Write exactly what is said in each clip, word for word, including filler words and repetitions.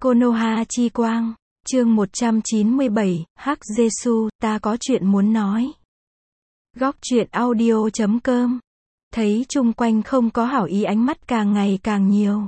Konoha chi quang, chương một trăm chín mươi bảy, Hắc Jesu, ta có chuyện muốn nói. Góc truyện audio chấm com. Thấy chung quanh không có hảo ý, ánh mắt càng ngày càng nhiều.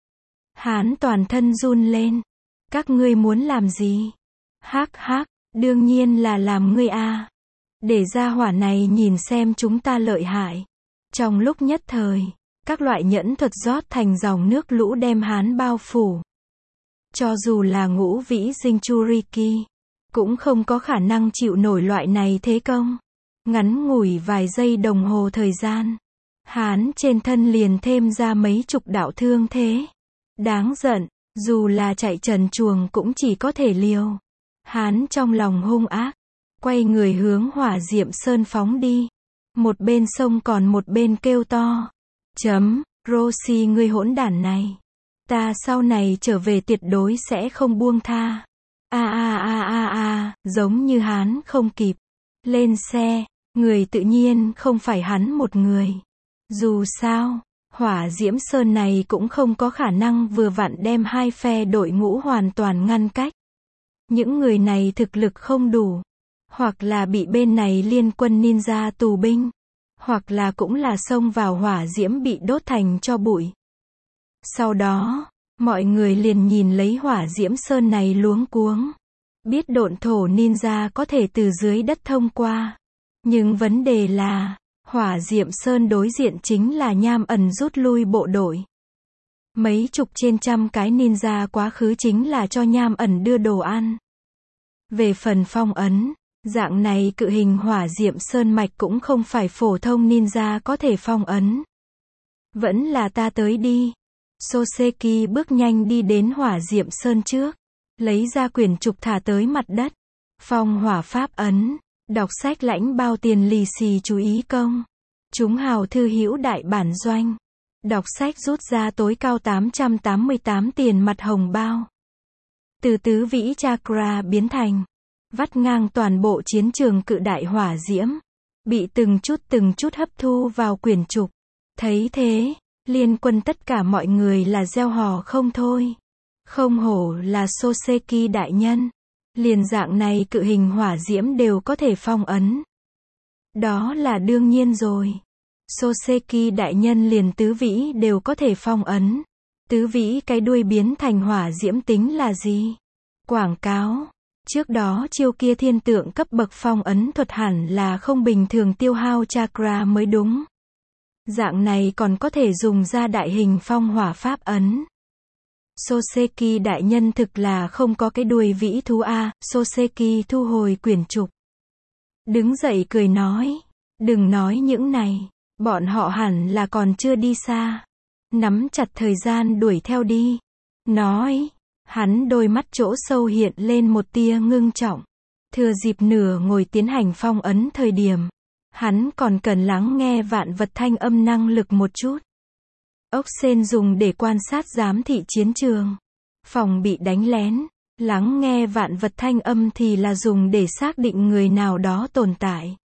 Hán toàn thân run lên. Các ngươi muốn làm gì? Hắc hắc, đương nhiên là làm ngươi a. Để ra hỏa này nhìn xem chúng ta lợi hại. Trong lúc nhất thời, các loại nhẫn thuật rót thành dòng nước lũ đem Hán bao phủ. Cho dù là ngũ vĩ Jinchuriki, cũng không có khả năng chịu nổi loại này thế công. Ngắn ngủi vài giây đồng hồ thời gian, Hán trên thân liền thêm ra mấy chục đạo thương thế. Đáng giận, dù là chạy trần truồng cũng chỉ có thể liều. Hán trong lòng hung ác, quay người hướng Hỏa Diệm Sơn phóng đi. Một bên sông còn một bên kêu to. Chấm, Roshi ngươi hỗn đản này. Ta sau này trở về tuyệt đối sẽ không buông tha. A a a a a, giống như Hán không kịp. Lên xe, người tự nhiên không phải hắn một người. Dù sao, Hỏa Diễm Sơn này cũng không có khả năng vừa vặn đem hai phe đội ngũ hoàn toàn ngăn cách. Những người này thực lực không đủ. Hoặc là bị bên này liên quân ninja tù binh. Hoặc là cũng là xông vào hỏa diễm bị đốt thành tro bụi. Sau đó, mọi người liền nhìn lấy Hỏa Diễm Sơn này luống cuống. Biết độn thổ ninja có thể từ dưới đất thông qua. Nhưng vấn đề là, Hỏa Diệm Sơn đối diện chính là Nham Ẩn rút lui bộ đội. Mấy chục trên trăm cái ninja quá khứ chính là cho Nham Ẩn đưa đồ ăn. Về phần phong ấn, dạng này cự hình Hỏa Diệm Sơn mạch cũng không phải phổ thông ninja có thể phong ấn. Vẫn là ta tới đi. Soseki bước nhanh đi đến Hỏa Diệm Sơn trước, lấy ra quyển trục thả tới mặt đất. Phong hỏa pháp ấn, đọc sách lãnh bao tiền lì xì chú ý công. Chúng hào thư hữu đại bản doanh. Đọc sách rút ra tối cao tám trăm tám mươi tám tiền mặt hồng bao. Từ tứ vĩ chakra biến thành, vắt ngang toàn bộ chiến trường cự đại hỏa diễm. Bị từng chút từng chút hấp thu vào quyển trục. Thấy thế, liên quân tất cả mọi người là reo hò không thôi. Không hổ là Soseki đại nhân. Liền dạng này cự hình hỏa diễm đều có thể phong ấn. Đó là đương nhiên rồi. Soseki đại nhân liền tứ vĩ đều có thể phong ấn. Tứ vĩ cái đuôi biến thành hỏa diễm tính là gì? Quảng cáo. Trước đó chiêu kia thiên tượng cấp bậc phong ấn thuật hẳn là không bình thường tiêu hao chakra mới đúng. Dạng này còn có thể dùng ra đại hình phong hỏa pháp ấn. Soseki đại nhân thực là không có cái đuôi vĩ thú a. Soseki thu hồi quyển trục. Đứng dậy cười nói. Đừng nói những này. Bọn họ hẳn là còn chưa đi xa. Nắm chặt thời gian đuổi theo đi. Nói. Hắn đôi mắt chỗ sâu hiện lên một tia ngưng trọng. Thừa dịp nửa ngồi tiến hành phong ấn thời điểm. Hắn còn cần lắng nghe vạn vật thanh âm năng lực một chút. Ốc sên dùng để quan sát giám thị chiến trường. Phòng bị đánh lén. Lắng nghe vạn vật thanh âm thì là dùng để xác định người nào đó tồn tại.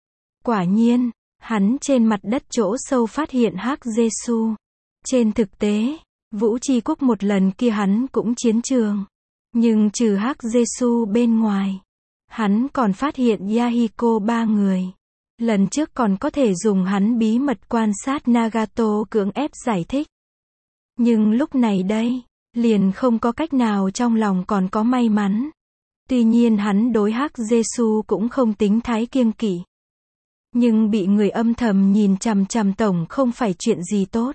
Quả nhiên, hắn trên mặt đất chỗ sâu phát hiện Hắc Jesu. Trên thực tế, Vũ Tri Quốc một lần kia hắn cũng chiến trường. Nhưng trừ Hắc Jesu bên ngoài, hắn còn phát hiện Yahiko ba người. Lần trước còn có thể dùng hắn bí mật quan sát Nagato cưỡng ép giải thích. Nhưng lúc này đây, liền không có cách nào, trong lòng còn có may mắn. Tuy nhiên hắn đối Hắc Jesu cũng không tính thái kiêng kỵ. Nhưng bị người âm thầm nhìn chằm chằm tổng không phải chuyện gì tốt.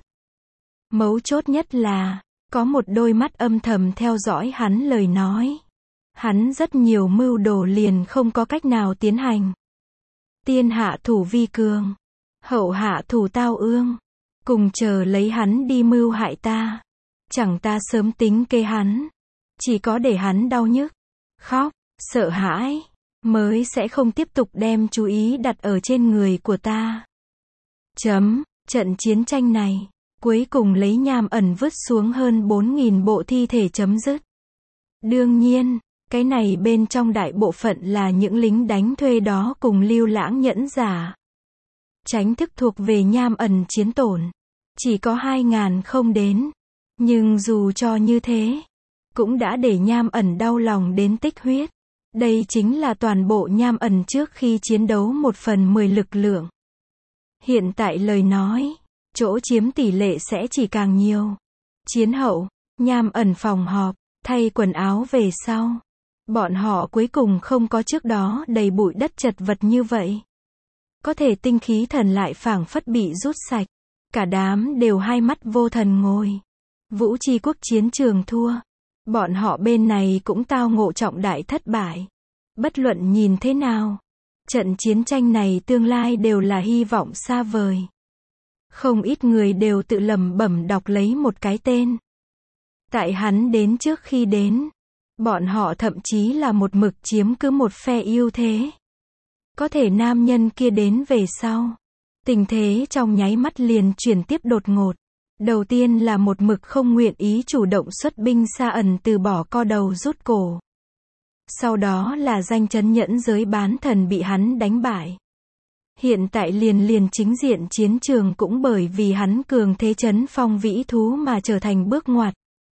Mấu chốt nhất là, có một đôi mắt âm thầm theo dõi hắn lời nói. Hắn rất nhiều mưu đồ liền không có cách nào tiến hành. Tiên hạ thủ vi cường, hậu hạ thủ tao ương, cùng chờ lấy hắn đi mưu hại ta. Chẳng ta sớm tính kế hắn, chỉ có để hắn đau nhức, khóc, sợ hãi, mới sẽ không tiếp tục đem chú ý đặt ở trên người của ta. Chấm, trận chiến tranh này, cuối cùng lấy Nham Ẩn vứt xuống hơn bốn nghìn bộ thi thể chấm dứt. Đương nhiên, cái này bên trong đại bộ phận là những lính đánh thuê đó cùng lưu lãng nhẫn giả. Tránh thức thuộc về Nham Ẩn chiến tổn. Chỉ có hai ngàn không đến. Nhưng dù cho như thế, cũng đã để Nham Ẩn đau lòng đến tích huyết. Đây chính là toàn bộ Nham Ẩn trước khi chiến đấu một phần mười lực lượng. Hiện tại lời nói, chỗ chiếm tỷ lệ sẽ chỉ càng nhiều. Chiến hậu, Nham Ẩn phòng họp, thay quần áo về sau. Bọn họ cuối cùng không có trước đó đầy bụi đất chật vật như vậy. Có thể tinh khí thần lại phảng phất bị rút sạch. Cả đám đều hai mắt vô thần ngồi. Vũ Tri Quốc chiến trường thua. Bọn họ bên này cũng tao ngộ trọng đại thất bại. Bất luận nhìn thế nào, trận chiến tranh này tương lai đều là hy vọng xa vời. Không ít người đều tự lẩm bẩm đọc lấy một cái tên. Tại hắn đến trước khi đến, bọn họ thậm chí là một mực chiếm cứ một phe ưu thế. Có thể nam nhân kia đến về sau, tình thế trong nháy mắt liền chuyển tiếp đột ngột. Đầu tiên là một mực không nguyện ý chủ động xuất binh Sa Ẩn từ bỏ co đầu rút cổ. Sau đó là danh chấn nhẫn giới bán thần bị hắn đánh bại. Hiện tại liền liền chính diện chiến trường cũng bởi vì hắn cường thế chấn phong vĩ thú mà trở thành bước ngoặt.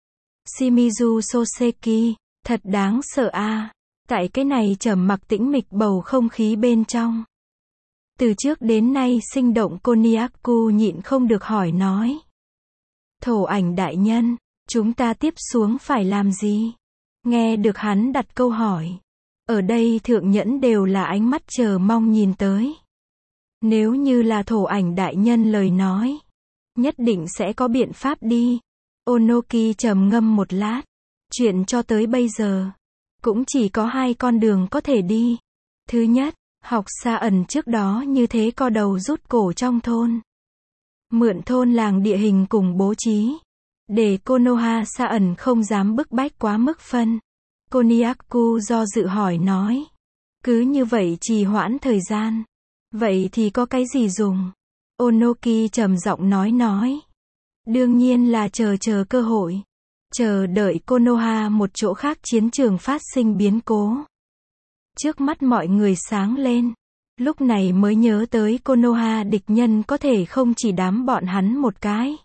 Shimizu Soseki, thật đáng sợ a. À. Tại cái này trầm mặc tĩnh mịch bầu không khí bên trong. Từ trước đến nay sinh động Koniaku nhịn không được hỏi nói. Thổ ảnh đại nhân, chúng ta tiếp xuống phải làm gì? Nghe được hắn đặt câu hỏi. Ở đây thượng nhẫn đều là ánh mắt chờ mong nhìn tới. Nếu như là thổ ảnh đại nhân lời nói, nhất định sẽ có biện pháp đi. Onoki trầm ngâm một lát. Chuyện cho tới bây giờ, cũng chỉ có hai con đường có thể đi. Thứ nhất, học Sa Ẩn trước đó như thế co đầu rút cổ trong thôn. Mượn thôn làng địa hình cùng bố trí. Để Konoha Sa Ẩn không dám bức bách quá mức phân. Koniaku do dự hỏi nói. Cứ như vậy trì hoãn thời gian. Vậy thì có cái gì dùng? Onoki trầm giọng nói nói. Đương nhiên là chờ chờ cơ hội. Chờ đợi Konoha một chỗ khác chiến trường phát sinh biến cố. Trước mắt mọi người sáng lên. Lúc này mới nhớ tới Konoha địch nhân có thể không chỉ đám bọn hắn một cái.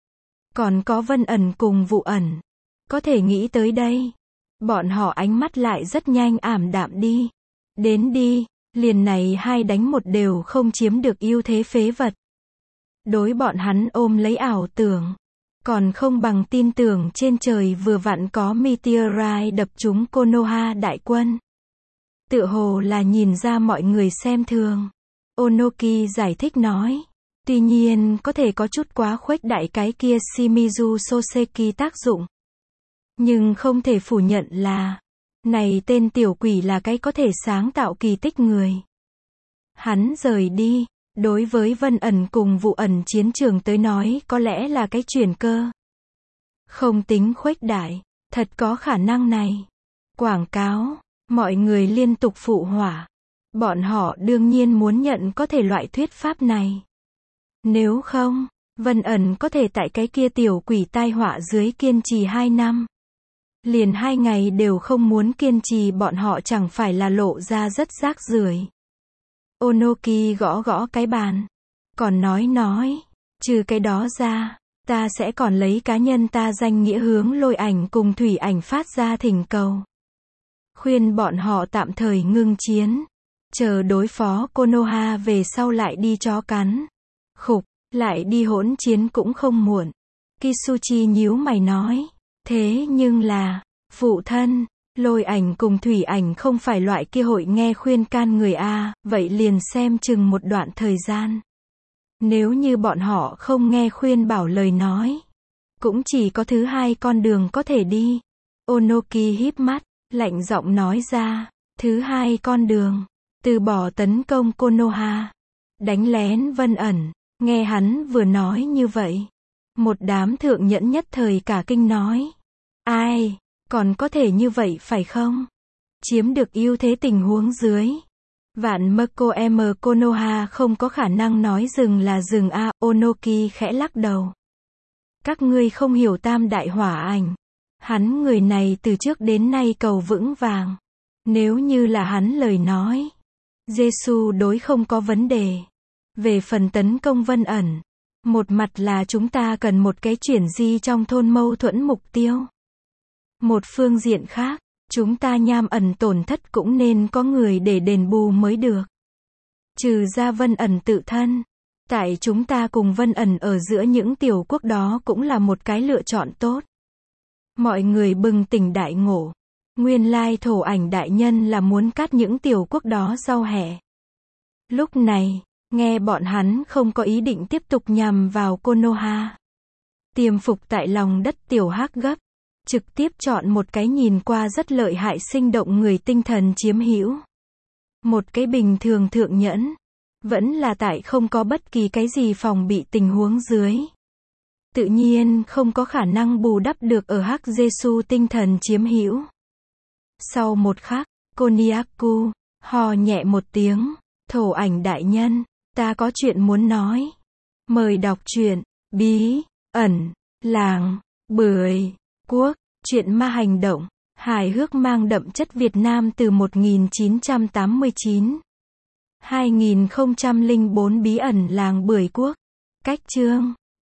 Còn có Vân Ẩn cùng Vụ Ẩn. Có thể nghĩ tới đây. Bọn họ ánh mắt lại rất nhanh ảm đạm đi. Đến đi, liền này hai đánh một đều không chiếm được ưu thế phế vật. Đối bọn hắn ôm lấy ảo tưởng. Còn không bằng tin tưởng trên trời vừa vặn có meteorite đập trúng Konoha đại quân. Tựa hồ là nhìn ra mọi người xem thường. Onoki giải thích nói. Tuy nhiên có thể có chút quá khuếch đại cái kia Shimizu Soseki tác dụng. Nhưng không thể phủ nhận là, này tên tiểu quỷ là cái có thể sáng tạo kỳ tích người. Hắn rời đi, đối với Vân Ẩn cùng Vụ Ẩn chiến trường tới nói có lẽ là cái chuyển cơ. Không tính khuếch đại, thật có khả năng này. Quảng cáo, mọi người liên tục phụ họa. Bọn họ đương nhiên muốn nhận có thể loại thuyết pháp này. Nếu không, Vân Ẩn có thể tại cái kia tiểu quỷ tai họa dưới kiên trì hai năm. Liền hai ngày đều không muốn kiên trì bọn họ chẳng phải là lộ ra rất rác rưởi. Onoki gõ gõ cái bàn. Còn nói nói, trừ cái đó ra, ta sẽ còn lấy cá nhân ta danh nghĩa hướng Lôi Ảnh cùng Thủy Ảnh phát ra thỉnh cầu. Khuyên bọn họ tạm thời ngưng chiến. Chờ đối phó Konoha về sau lại đi chó cắn. Khục, lại đi hỗn chiến cũng không muộn. Kisuchi nhíu mày nói. Thế nhưng là, phụ thân, Lôi Ảnh cùng Thủy Ảnh không phải loại kia hội nghe khuyên can người a, vậy liền xem chừng một đoạn thời gian. Nếu như bọn họ không nghe khuyên bảo lời nói, cũng chỉ có thứ hai con đường có thể đi. Onoki híp mắt, lạnh giọng nói ra, thứ hai con đường, từ bỏ tấn công Konoha, đánh lén Vân Ẩn. Nghe hắn vừa nói như vậy, một đám thượng nhẫn nhất thời cả kinh nói. Ai, còn có thể như vậy phải không? Chiếm được ưu thế tình huống dưới. Vạn Mako M Konoha không có khả năng nói dừng là dừng a. Onoki khẽ lắc đầu. Các ngươi không hiểu tam đại hỏa ảnh. Hắn người này từ trước đến nay cầu vững vàng. Nếu như là hắn lời nói, Giê-xu đối không có vấn đề. Về phần tấn công Vân Ẩn, một mặt là chúng ta cần một cái chuyển di trong thôn mâu thuẫn mục tiêu. Một phương diện khác, chúng ta nham ẩn tổn thất cũng nên có người để đền bù mới được. Trừ ra Vân ẩn tự thân. Tại chúng ta cùng Vân ẩn ở giữa những tiểu quốc đó cũng là một cái lựa chọn tốt. Mọi người bừng tỉnh đại ngộ. Nguyên lai thổ ảnh đại nhân là muốn cắt những tiểu quốc đó sau hè. Lúc này, nghe bọn hắn không có ý định tiếp tục nhằm vào Konoha. Tiềm phục tại lòng đất tiểu hắc gấp. Trực tiếp chọn một cái nhìn qua rất lợi hại sinh động người tinh thần chiếm hữu. Một cái bình thường thượng nhẫn. Vẫn là tại không có bất kỳ cái gì phòng bị tình huống dưới. Tự nhiên không có khả năng bù đắp được ở Hắc Giê-xu tinh thần chiếm hữu. Sau một khắc, Koniaku hò nhẹ một tiếng, thổ ảnh đại nhân, ta có chuyện muốn nói. Mời đọc truyện, bí, ẩn, làng, bưởi, quốc, truyện ma hành động, hài hước mang đậm chất Việt Nam từ một nghìn chín trăm tám mươi chín. hai nghìn không trăm lẻ bốn bí ẩn làng bưởi quốc. Cách chương